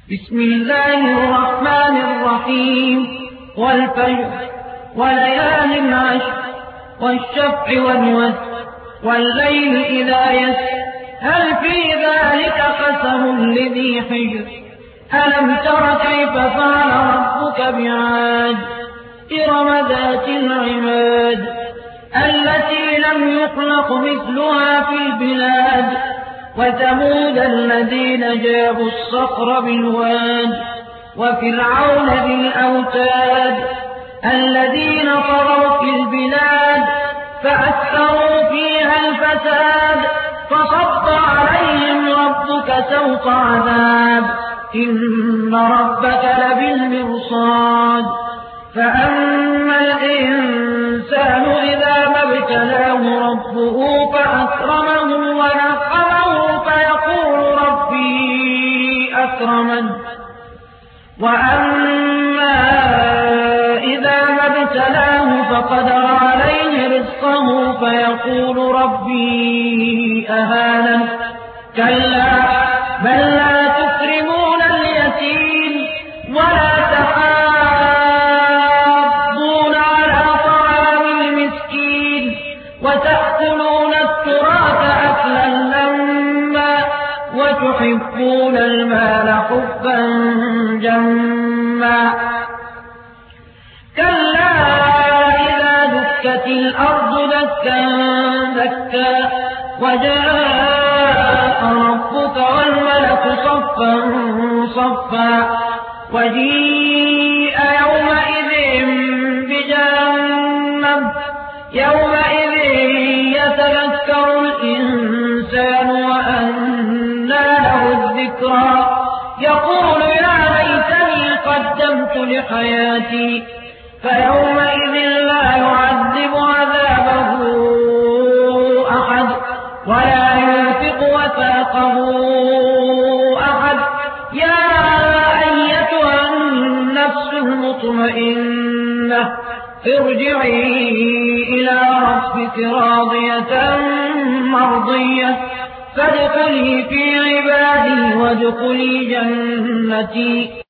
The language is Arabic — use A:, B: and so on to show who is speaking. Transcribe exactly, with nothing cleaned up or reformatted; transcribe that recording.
A: بسم الله الرحمن الرحيم والفجر وليال عشر والشفع والوتر والليل إذا يسر هل في ذلك قسم لذي حجر ألم تر كيف فعل ربك بعاد إرم ذات العماد التي لم يخلق مثلها في البلاد وثمود الذين جابوا الصخر بالواد وفرعون ذي الأوتاد الذين طغوا في البلاد فأكثروا فيها الفساد فصب عليهم ربك سوط عذاب إن ربك لبالمرصاد فأما الإنسان إذا ما ابتلاه ربه فأكرمه ونعمه فيقول ربي أكرمن وأما إذا ما ابتلاه فقدر عليه رزقه فيقول ربي أهانن كلا بل لا تكرمون اليتيم ولا تحاضون على طعام المسكين وتأكلون التراث أكلا لما وتحبون المال حبا جما كلا إذا دكت الأرض دكا دكا وجاء ربك والملك صفا صفا وجيء يومئذ بجهنم يومئذ يتذكر الإنسان وأنى له الذكرى يقول يا ليتني قدمت لحياتي فيومئذ لا يعذب عذابه أحد ولا يوثق وثاقه أحد يا أيتها النفس المطمئنة ارجعي إلى ربك راضية مرضية فادخلي في عبادي وادخلي جنتي